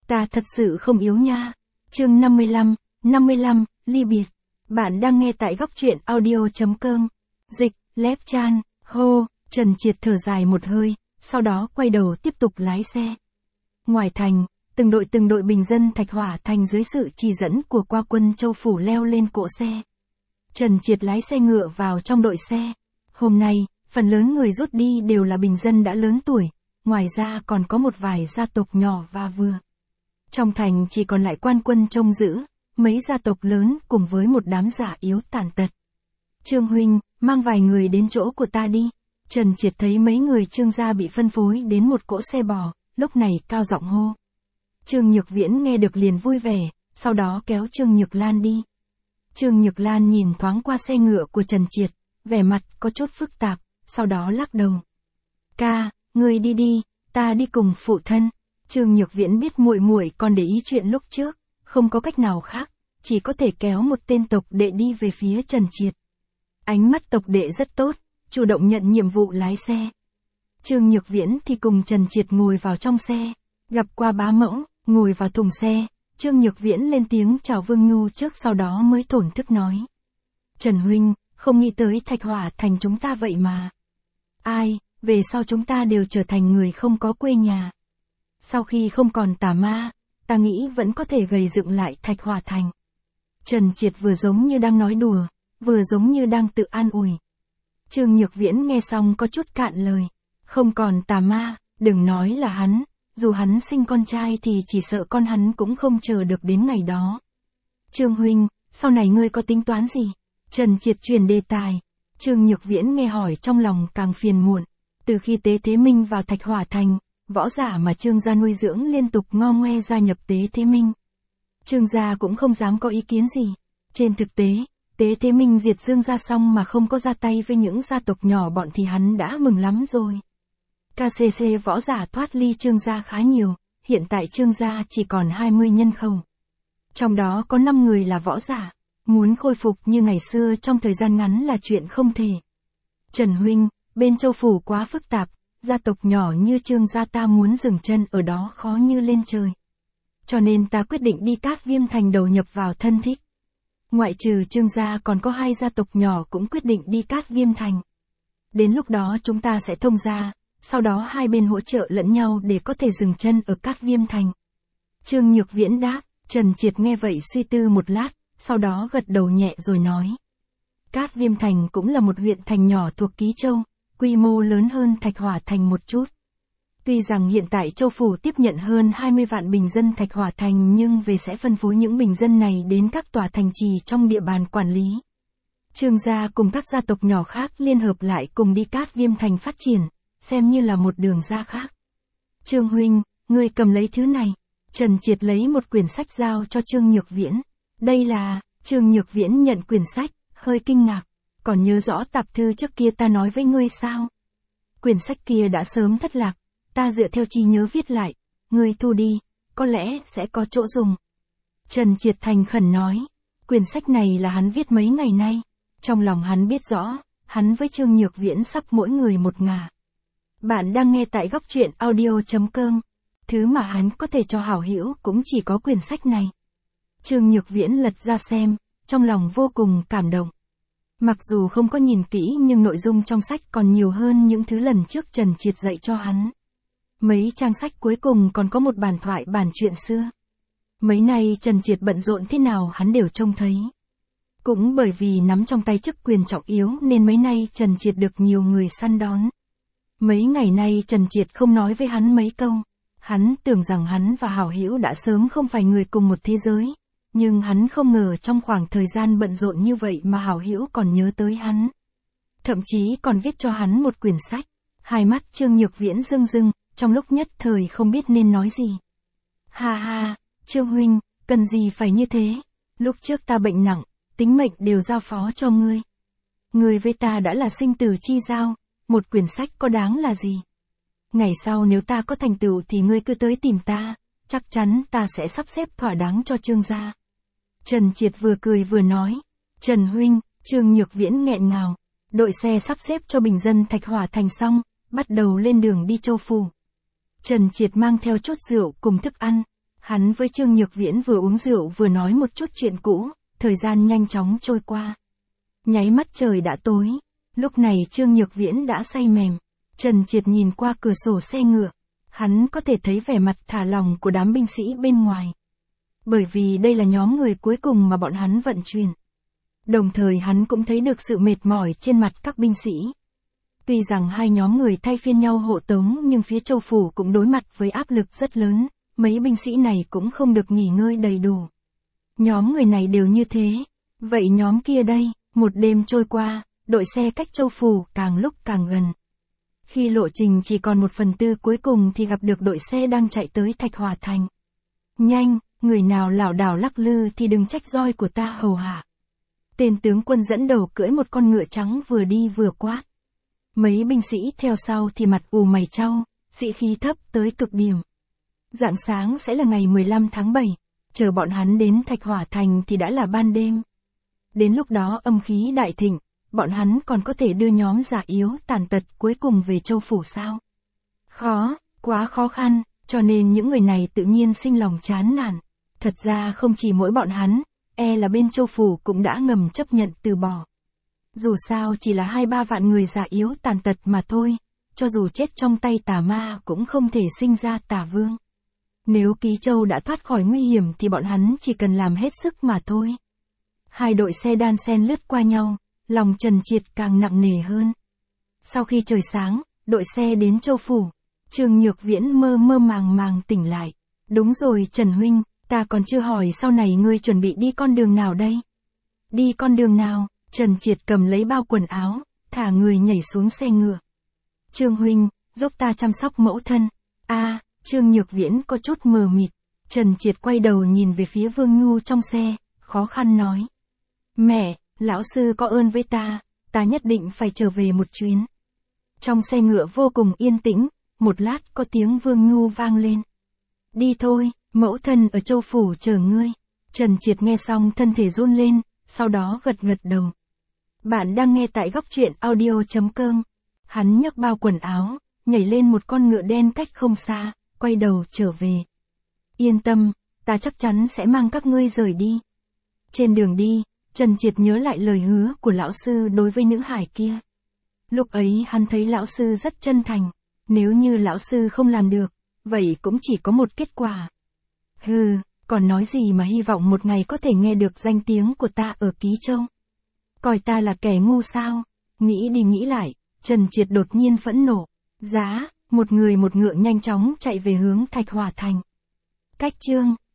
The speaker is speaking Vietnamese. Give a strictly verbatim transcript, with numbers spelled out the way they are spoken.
Ta thật sự không yếu nha. Chương năm mươi lăm, năm mươi lăm, ly biệt. Bạn đang nghe tại góc truyện audio.com. Dịch, Lép Chan, hô, Trần Triệt thở dài một hơi, sau đó quay đầu tiếp tục lái xe. Ngoài thành, từng đội từng đội bình dân Thạch Hỏa Thành dưới sự chỉ dẫn của qua quân Châu Phủ leo lên cỗ xe. Trần Triệt lái xe ngựa vào trong đội xe. Hôm nay, phần lớn người rút đi đều là bình dân đã lớn tuổi, ngoài ra còn có một vài gia tộc nhỏ và vừa. Trong thành chỉ còn lại quan quân trông giữ, mấy gia tộc lớn cùng với một đám già yếu tàn tật. Trương huynh, mang vài người đến chỗ của ta đi. Trần Triệt thấy mấy người Trương gia bị phân phối đến một cỗ xe bò, lúc này cao giọng hô. Trương Nhược Viễn nghe được liền vui vẻ, sau đó kéo Trương Nhược Lan đi. Trương Nhược Lan nhìn thoáng qua xe ngựa của Trần Triệt, vẻ mặt có chút phức tạp, sau đó lắc đầu. Ca, ngươi đi đi, ta đi cùng phụ thân. Trương Nhược Viễn biết muội muội còn để ý chuyện lúc trước, không có cách nào khác, chỉ có thể kéo một tên tộc đệ đi về phía Trần Triệt. Ánh mắt tộc đệ rất tốt, chủ động nhận nhiệm vụ lái xe. Trương Nhược Viễn thì cùng Trần Triệt ngồi vào trong xe, gặp qua bá mẫu, ngồi vào thùng xe, Trương Nhược Viễn lên tiếng chào Vương Nhu trước sau đó mới thổn thức nói. Trần huynh, không nghĩ tới Thạch Hỏa Thành chúng ta vậy mà. Ai, về sau chúng ta đều trở thành người không có quê nhà. Sau khi không còn tà ma, ta nghĩ vẫn có thể gầy dựng lại Thạch Hỏa Thành. Trần Triệt vừa giống như đang nói đùa, vừa giống như đang tự an ủi. Trương Nhược Viễn nghe xong có chút cạn lời. Không còn tà ma, đừng nói là hắn, dù hắn sinh con trai thì chỉ sợ con hắn cũng không chờ được đến ngày đó. Trương huynh, sau này ngươi có tính toán gì? Trần Triệt truyền đề tài. Trương Nhược Viễn nghe hỏi trong lòng càng phiền muộn. Từ khi Tế Thế Minh vào Thạch Hỏa Thành, võ giả mà Trương gia nuôi dưỡng liên tục ngo ngoe gia nhập Tế Thế Minh. Trương gia cũng không dám có ý kiến gì. Trên thực tế, Tế Thế Minh diệt Dương gia xong mà không có ra tay với những gia tộc nhỏ bọn thì hắn đã mừng lắm rồi. ca xê xê võ giả thoát ly Trương gia khá nhiều, hiện tại Trương gia chỉ còn hai mươi nhân khẩu. Trong đó có năm người là võ giả, muốn khôi phục như ngày xưa trong thời gian ngắn là chuyện không thể. Trần huynh, bên Châu Phủ quá phức tạp, gia tộc nhỏ như Trương gia ta muốn dừng chân ở đó khó như lên trời. Cho nên ta quyết định đi Cát Viêm Thành đầu nhập vào thân thích. Ngoại trừ Trương gia còn có hai gia tộc nhỏ cũng quyết định đi Cát Viêm Thành. Đến lúc đó chúng ta sẽ thông gia, sau đó hai bên hỗ trợ lẫn nhau để có thể dừng chân ở Cát Viêm Thành. Trương Nhược Viễn đáp. Trần Triệt nghe vậy suy tư một lát, sau đó gật đầu nhẹ rồi nói. Cát Viêm Thành cũng là một huyện thành nhỏ thuộc Ký Châu, quy mô lớn hơn Thạch Hỏa Thành một chút. Tuy rằng hiện tại Châu Phủ tiếp nhận hơn hai mươi vạn bình dân Thạch Hỏa Thành nhưng về sẽ phân phối những bình dân này đến các tòa thành trì trong địa bàn quản lý. Trương gia cùng các gia tộc nhỏ khác liên hợp lại cùng đi Cát Viêm Thành phát triển, xem như là một đường ra khác. Trương huynh, ngươi cầm lấy thứ này. Trần Triệt lấy một quyển sách giao cho Trương Nhược Viễn. Đây là, Trương Nhược Viễn nhận quyển sách, hơi kinh ngạc. Còn nhớ rõ tạp thư trước kia ta nói với ngươi sao? Quyển sách kia đã sớm thất lạc, ta dựa theo trí nhớ viết lại, ngươi thu đi, có lẽ sẽ có chỗ dùng. Trần Triệt thành khẩn nói, quyển sách này là hắn viết mấy ngày nay. Trong lòng hắn biết rõ, hắn với Trương Nhược Viễn sắp mỗi người một ngả. Bạn đang nghe tại góc truyện audio.com. Thứ mà hắn có thể cho hảo hữu cũng chỉ có quyển sách này. Trương Nhược Viễn lật ra xem, trong lòng vô cùng cảm động. Mặc dù không có nhìn kỹ nhưng nội dung trong sách còn nhiều hơn những thứ lần trước Trần Triệt dạy cho hắn. Mấy trang sách cuối cùng còn có một bản thoại bản chuyện xưa. Mấy nay Trần Triệt bận rộn thế nào hắn đều trông thấy. Cũng bởi vì nắm trong tay chức quyền trọng yếu nên mấy nay Trần Triệt được nhiều người săn đón. Mấy ngày nay Trần Triệt không nói với hắn mấy câu. Hắn tưởng rằng hắn và hảo hữu đã sớm không phải người cùng một thế giới, nhưng hắn không ngờ trong khoảng thời gian bận rộn như vậy mà hảo hữu còn nhớ tới hắn. Thậm chí còn viết cho hắn một quyển sách. Hai mắt Trương Nhược Viễn rưng rưng, trong lúc nhất thời không biết nên nói gì. Ha ha, Trương huynh, cần gì phải như thế? Lúc trước ta bệnh nặng, tính mệnh đều giao phó cho ngươi. Ngươi với ta đã là sinh tử chi giao, một quyển sách có đáng là gì? Ngày sau nếu ta có thành tựu thì ngươi cứ tới tìm ta, chắc chắn ta sẽ sắp xếp thỏa đáng cho Trương gia. Trần Triệt vừa cười vừa nói. Trần huynh, Trương Nhược Viễn nghẹn ngào. Đội xe sắp xếp cho bình dân Thạch Hỏa Thành xong, bắt đầu lên đường đi Châu Phủ. Trần Triệt mang theo chút rượu cùng thức ăn. Hắn với Trương Nhược Viễn vừa uống rượu vừa nói một chút chuyện cũ, thời gian nhanh chóng trôi qua. Nháy mắt trời đã tối, lúc này Trương Nhược Viễn đã say mềm. Trần Triệt nhìn qua cửa sổ xe ngựa, hắn có thể thấy vẻ mặt thả lỏng của đám binh sĩ bên ngoài. Bởi vì đây là nhóm người cuối cùng mà bọn hắn vận chuyển. Đồng thời hắn cũng thấy được sự mệt mỏi trên mặt các binh sĩ. Tuy rằng hai nhóm người thay phiên nhau hộ tống nhưng phía Châu Phủ cũng đối mặt với áp lực rất lớn, mấy binh sĩ này cũng không được nghỉ ngơi đầy đủ. Nhóm người này đều như thế, vậy nhóm kia đây, một đêm trôi qua, đội xe cách Châu Phủ càng lúc càng gần. Khi lộ trình chỉ còn một phần tư cuối cùng thì gặp được đội xe đang chạy tới Thạch Hòa Thành. Nhanh, người nào lảo đảo lắc lư thì đừng trách roi của ta hầu hạ. Tên tướng quân dẫn đầu cưỡi một con ngựa trắng vừa đi vừa quát. Mấy binh sĩ theo sau thì mặt ù mày chau, sĩ khí thấp tới cực điểm. Rạng sáng sẽ là ngày mười lăm tháng bảy, chờ bọn hắn đến Thạch Hỏa Thành thì đã là ban đêm. Đến lúc đó âm khí đại thịnh, bọn hắn còn có thể đưa nhóm già yếu tàn tật cuối cùng về Châu Phủ sao? Khó, quá khó khăn, cho nên những người này tự nhiên sinh lòng chán nản. Thật ra không chỉ mỗi bọn hắn, e là bên Châu Phủ cũng đã ngầm chấp nhận từ bỏ. Dù sao chỉ là hai ba vạn người già yếu tàn tật mà thôi, cho dù chết trong tay tà ma cũng không thể sinh ra tà vương. Nếu Ký Châu đã thoát khỏi nguy hiểm thì bọn hắn chỉ cần làm hết sức mà thôi. Hai đội xe đan xen lướt qua nhau, lòng Trần Triệt càng nặng nề hơn. Sau khi trời sáng, đội xe đến Châu Phủ, Trương Nhược Viễn mơ mơ màng màng tỉnh lại. Đúng rồi Trần Huynh, ta còn chưa hỏi sau này ngươi chuẩn bị đi con đường nào đây? Đi con đường nào? Trần Triệt cầm lấy bao quần áo, thả người nhảy xuống xe ngựa. Trương Huynh, giúp ta chăm sóc mẫu thân. A, Trương Nhược Viễn có chút mờ mịt. Trần Triệt quay đầu nhìn về phía Vương Nhu trong xe, khó khăn nói. Mẹ, lão sư có ơn với ta, ta nhất định phải trở về một chuyến. Trong xe ngựa vô cùng yên tĩnh, một lát có tiếng Vương Nhu vang lên. Đi thôi, mẫu thân ở Châu Phủ chờ ngươi. Trần Triệt nghe xong thân thể run lên, sau đó gật gật đầu. Bạn đang nghe tại góc truyện audio chấm com. Hắn nhấc bao quần áo, nhảy lên một con ngựa đen cách không xa, quay đầu trở về. Yên tâm, ta chắc chắn sẽ mang các ngươi rời đi. Trên đường đi, Trần Triệt nhớ lại lời hứa của lão sư đối với nữ hải kia. Lúc ấy hắn thấy lão sư rất chân thành, nếu như lão sư không làm được, vậy cũng chỉ có một kết quả. Hừ, còn nói gì mà hy vọng một ngày có thể nghe được danh tiếng của ta ở Ký Châu. Coi ta là kẻ ngu sao? Nghĩ đi nghĩ lại, Trần Triệt đột nhiên phẫn nộ. Giá, một người một ngựa nhanh chóng chạy về hướng Thạch Hỏa Thành. Cách chương